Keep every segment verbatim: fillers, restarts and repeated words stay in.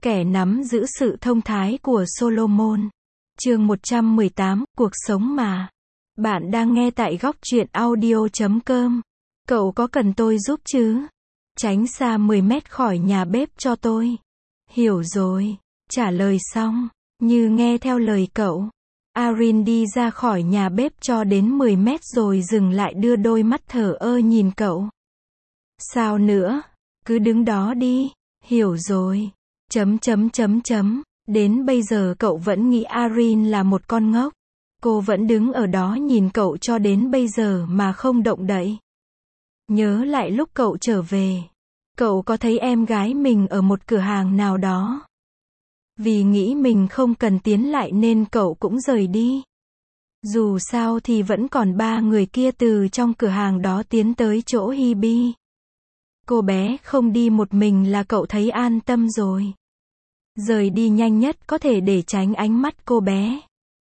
Kẻ nắm giữ sự thông thái của Solomon. Chương một trăm mười tám, cuộc sống mà. Bạn đang nghe tại góc truyện audio chấm com. Cậu có cần tôi giúp chứ? Tránh xa mười mét khỏi nhà bếp cho tôi. Hiểu rồi. Trả lời xong, như nghe theo lời cậu. Arin đi ra khỏi nhà bếp cho đến mười mét rồi dừng lại đưa đôi mắt thờ ơ nhìn cậu. Sao nữa? Cứ đứng đó đi. Hiểu rồi. Chấm chấm chấm chấm. Đến bây giờ cậu vẫn nghĩ Arin là một con ngốc. Cô vẫn đứng ở đó nhìn cậu cho đến bây giờ mà không động đậy. Nhớ lại lúc cậu trở về. Cậu có thấy em gái mình ở một cửa hàng nào đó. Vì nghĩ mình không cần tiến lại nên cậu cũng rời đi. Dù sao thì vẫn còn ba người kia từ trong cửa hàng đó tiến tới chỗ Hebe. Cô bé không đi một mình là cậu thấy an tâm rồi. Rời đi nhanh nhất có thể để tránh ánh mắt cô bé.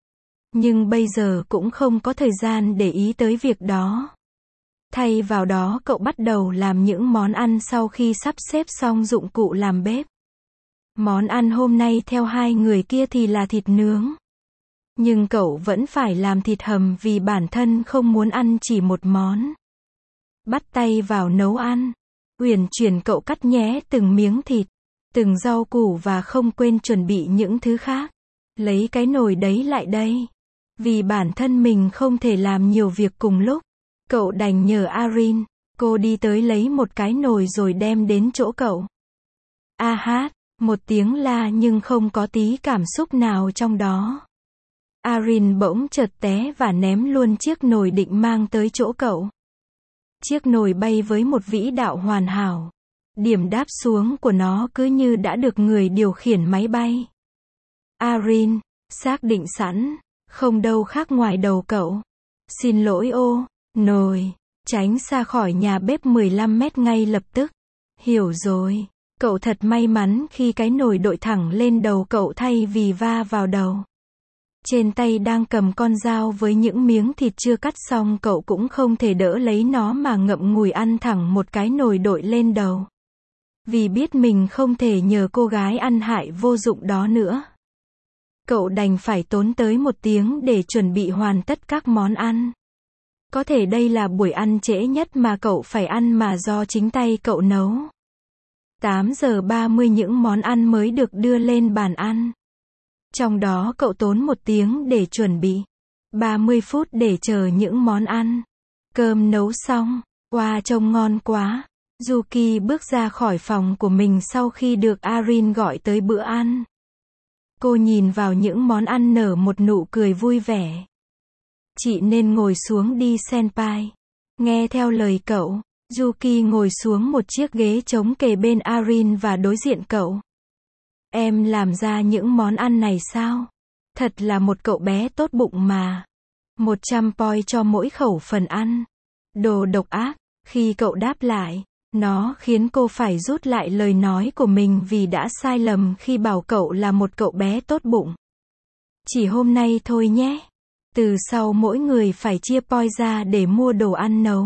Nhưng bây giờ cũng không có thời gian để ý tới việc đó. Thay vào đó cậu bắt đầu làm những món ăn sau khi sắp xếp xong dụng cụ làm bếp. Món ăn hôm nay theo hai người kia thì là thịt nướng. Nhưng cậu vẫn phải làm thịt hầm vì bản thân không muốn ăn chỉ một món. Bắt tay vào nấu ăn. Uyển chuyển cậu cắt nhé từng miếng thịt, từng rau củ và không quên chuẩn bị những thứ khác. Lấy cái nồi đấy lại đây. Vì bản thân mình không thể làm nhiều việc cùng lúc. Cậu đành nhờ Arin. Cô đi tới lấy một cái nồi rồi đem đến chỗ cậu. A hát, một tiếng la nhưng không có tí cảm xúc nào trong đó. Arin bỗng chợt té và ném luôn chiếc nồi định mang tới chỗ cậu. Chiếc nồi bay với một vĩ đạo hoàn hảo. Điểm đáp xuống của nó cứ như đã được người điều khiển máy bay. Arin, xác định sẵn, không đâu khác ngoài đầu cậu. Xin lỗi ô, nồi, tránh xa khỏi nhà bếp mười lăm mét ngay lập tức. Hiểu rồi, cậu thật may mắn khi cái nồi đội thẳng lên đầu cậu thay vì va vào đầu. Trên tay đang cầm con dao với những miếng thịt chưa cắt xong cậu cũng không thể đỡ lấy nó mà ngậm ngùi ăn thẳng một cái nồi đội lên đầu. Vì biết mình không thể nhờ cô gái ăn hại vô dụng đó nữa. Cậu đành phải tốn tới một tiếng để chuẩn bị hoàn tất các món ăn. Có thể đây là buổi ăn trễ nhất mà cậu phải ăn mà do chính tay cậu nấu. tám giờ ba mươi những món ăn mới được đưa lên bàn ăn. Trong đó cậu tốn một tiếng để chuẩn bị. ba mươi phút để chờ những món ăn. Cơm nấu xong. Wow, trông ngon quá. Yuki bước ra khỏi phòng của mình sau khi được Arin gọi tới bữa ăn. Cô nhìn vào những món ăn nở một nụ cười vui vẻ. Chị nên ngồi xuống đi senpai. Nghe theo lời cậu, Yuki ngồi xuống một chiếc ghế trống kề bên Arin và đối diện cậu. Em làm ra những món ăn này sao? Thật là một cậu bé tốt bụng mà. một trăm poi cho mỗi khẩu phần ăn. Đồ độc ác. Khi cậu đáp lại, nó khiến cô phải rút lại lời nói của mình vì đã sai lầm khi bảo cậu là một cậu bé tốt bụng. Chỉ hôm nay thôi nhé. Từ sau mỗi người phải chia poi ra để mua đồ ăn nấu.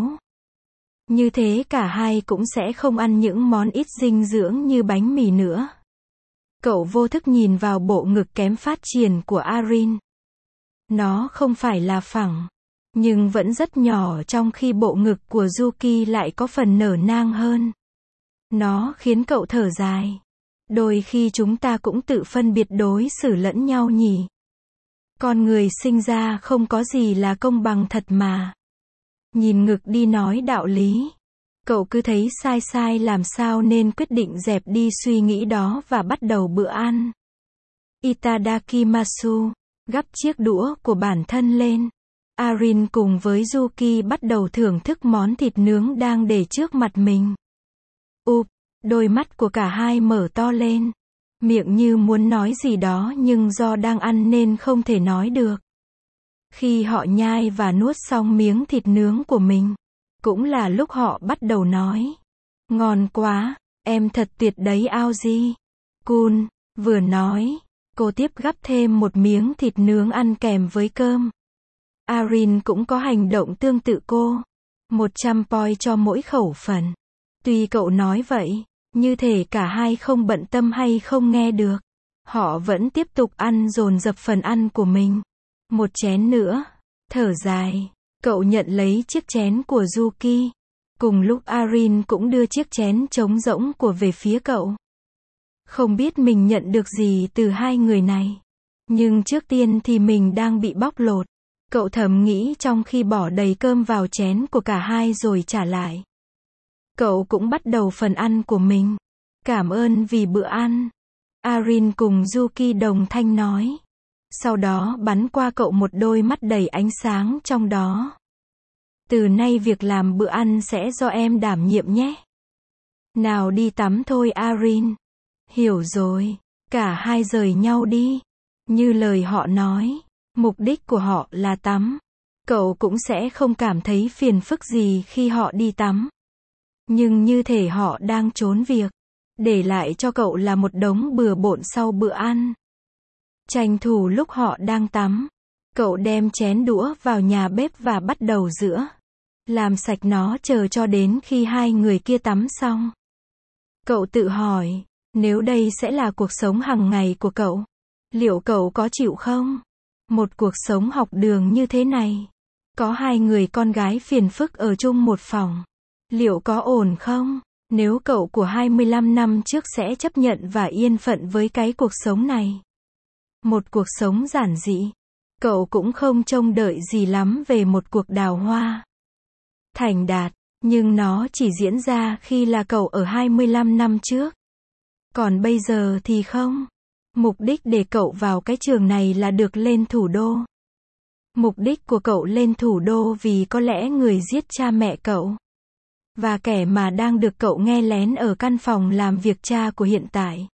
Như thế cả hai cũng sẽ không ăn những món ít dinh dưỡng như bánh mì nữa. Cậu vô thức nhìn vào bộ ngực kém phát triển của Arin. Nó không phải là phẳng, nhưng vẫn rất nhỏ trong khi bộ ngực của Yuki lại có phần nở nang hơn. Nó khiến cậu thở dài. Đôi khi chúng ta cũng tự phân biệt đối xử lẫn nhau nhỉ. Con người sinh ra không có gì là công bằng thật mà. Nhìn ngực đi nói đạo lý. Cậu cứ thấy sai sai làm sao nên quyết định dẹp đi suy nghĩ đó và bắt đầu bữa ăn. Itadakimasu, gắp chiếc đũa của bản thân lên. Arin cùng với Yuki bắt đầu thưởng thức món thịt nướng đang để trước mặt mình. Ụp, đôi mắt của cả hai mở to lên. Miệng như muốn nói gì đó nhưng do đang ăn nên không thể nói được. Khi họ nhai và nuốt xong miếng thịt nướng của mình, cũng là lúc họ bắt đầu nói. Ngon quá, em thật tuyệt đấy Aoji. Kun, vừa nói, cô tiếp gắp thêm một miếng thịt nướng ăn kèm với cơm. Arin cũng có hành động tương tự cô. một trăm poi cho mỗi khẩu phần. Tuy cậu nói vậy, Như thể cả hai không bận tâm hay không nghe được. Họ vẫn tiếp tục ăn dồn dập phần ăn của mình. Một chén nữa. Thở dài. Cậu nhận lấy chiếc chén của Yuki. Cùng lúc Arin cũng đưa chiếc chén trống rỗng của về phía cậu. Không biết mình nhận được gì từ hai người này. Nhưng trước tiên thì mình đang bị bóc lột. Cậu thầm nghĩ trong khi bỏ đầy cơm vào chén của cả hai rồi trả lại. Cậu cũng bắt đầu phần ăn của mình. Cảm ơn vì bữa ăn. Arin cùng Yuki đồng thanh nói. Sau đó bắn qua cậu một đôi mắt đầy ánh sáng trong đó. Từ nay việc làm bữa ăn sẽ do em đảm nhiệm nhé. Nào đi tắm thôi Arin. Hiểu rồi. Cả hai rời nhau đi. Như lời họ nói. Mục đích của họ là tắm. Cậu cũng sẽ không cảm thấy phiền phức gì khi họ đi tắm. Nhưng như thể họ đang trốn việc. Để lại cho cậu là một đống bừa bộn sau bữa ăn. Tranh thủ lúc họ đang tắm. Cậu đem chén đũa vào nhà bếp và bắt đầu rửa. Làm sạch nó chờ cho đến khi hai người kia tắm xong. Cậu tự hỏi, nếu đây sẽ là cuộc sống hàng ngày của cậu, liệu cậu có chịu không? Một cuộc sống học đường như thế này. Có hai người con gái phiền phức ở chung một phòng. Liệu có ổn không? Nếu cậu của hai mươi lăm năm trước sẽ chấp nhận và yên phận với cái cuộc sống này. Một cuộc sống giản dị. Cậu cũng không trông đợi gì lắm về một cuộc đào hoa thành đạt, nhưng nó chỉ diễn ra khi là cậu ở hai mươi lăm năm trước. Còn bây giờ thì không. Mục đích để cậu vào cái trường này là được lên thủ đô. Mục đích của cậu lên thủ đô vì có lẽ người giết cha mẹ cậu. Và kẻ mà đang được cậu nghe lén ở căn phòng làm việc cha của hiện tại.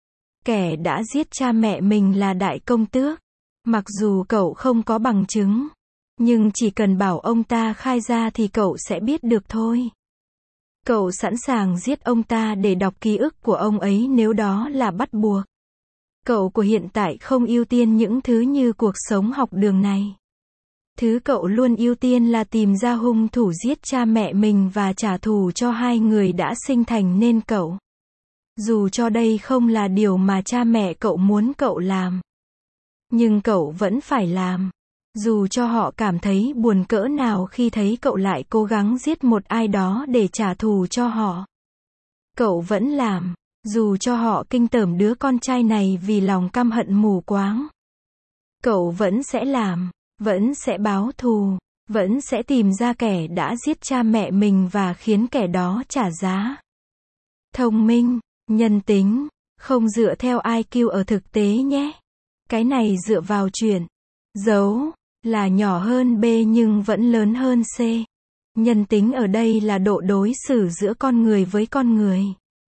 Kẻ đã giết cha mẹ mình là đại công tước. Mặc dù cậu không có bằng chứng. Nhưng chỉ cần bảo ông ta khai ra thì cậu sẽ biết được thôi. Cậu sẵn sàng giết ông ta để đọc ký ức của ông ấy nếu đó là bắt buộc. Cậu của hiện tại không ưu tiên những thứ như cuộc sống học đường này. Thứ cậu luôn ưu tiên là tìm ra hung thủ giết cha mẹ mình và trả thù cho hai người đã sinh thành nên cậu. Dù cho đây không là điều mà cha mẹ cậu muốn cậu làm. Nhưng cậu vẫn phải làm. Dù cho họ cảm thấy buồn cỡ nào khi thấy cậu lại cố gắng giết một ai đó để trả thù cho họ. Cậu vẫn làm. Dù cho họ kinh tởm đứa con trai này vì lòng căm hận mù quáng. Cậu vẫn sẽ làm. Vẫn sẽ báo thù. Vẫn sẽ tìm ra kẻ đã giết cha mẹ mình và khiến kẻ đó trả giá. Thông minh, nhân tính, không dựa theo i kiu ở thực tế nhé. Cái này dựa vào chuyện. Dấu, là nhỏ hơn B nhưng vẫn lớn hơn C. Nhân tính ở đây là độ đối xử giữa con người với con người.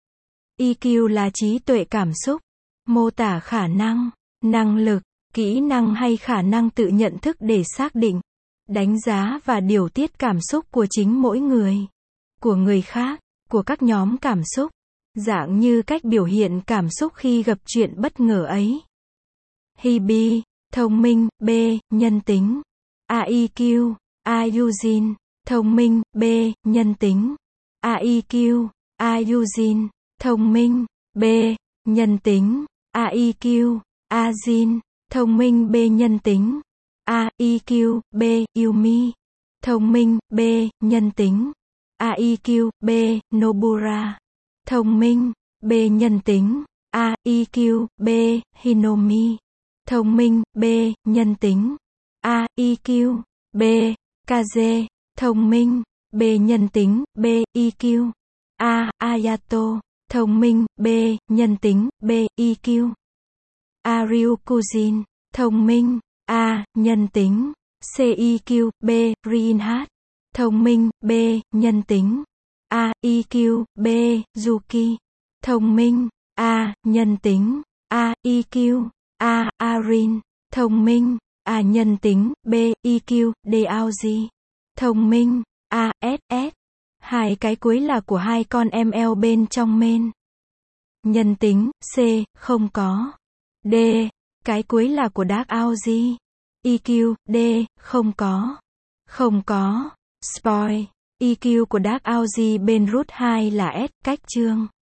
i kiu là trí tuệ cảm xúc, mô tả khả năng, năng lực, kỹ năng hay khả năng tự nhận thức để xác định, đánh giá và điều tiết cảm xúc của chính mỗi người, của người khác, của các nhóm cảm xúc, dạng như cách biểu hiện cảm xúc khi gặp chuyện bất ngờ ấy. Hebe, thông minh, B, nhân tính. a i kiu, A Eugene, thông minh, B, nhân tính. a i kiu, A Eugene, thông minh, B, nhân tính. a i kiu, A Jin, thông minh B nhân tính. a i kiu, B, Yumi, thông minh, B, nhân tính. a i kiu, B, Nobura, thông minh, B nhân tính. a i kiu, B, Hinomi, thông minh, B, nhân tính. a i kiu, B, Kaze, thông minh, B nhân tính, B, i kiu. A, Ayato, thông minh, B, nhân tính, B, i kiu. A, Ryukujin, thông minh, A, nhân tính, C, i kiu, B, Reinhardt, thông minh, B, nhân tính. A, i kiu, B, Yuki, thông minh, A, nhân tính. A, i kiu, A, Arin, thông minh, A, nhân tính, B, i kiu, Daoji, thông minh, A, ét ét. Hai cái cuối là của hai con em eo bên trong main. Nhân tính, C, không có. D, cái cuối là của Dark Aoji. i kiu, D, không có. Không có. Spoil. i kiu của Dark Aoji bên root hai là S, cách chương.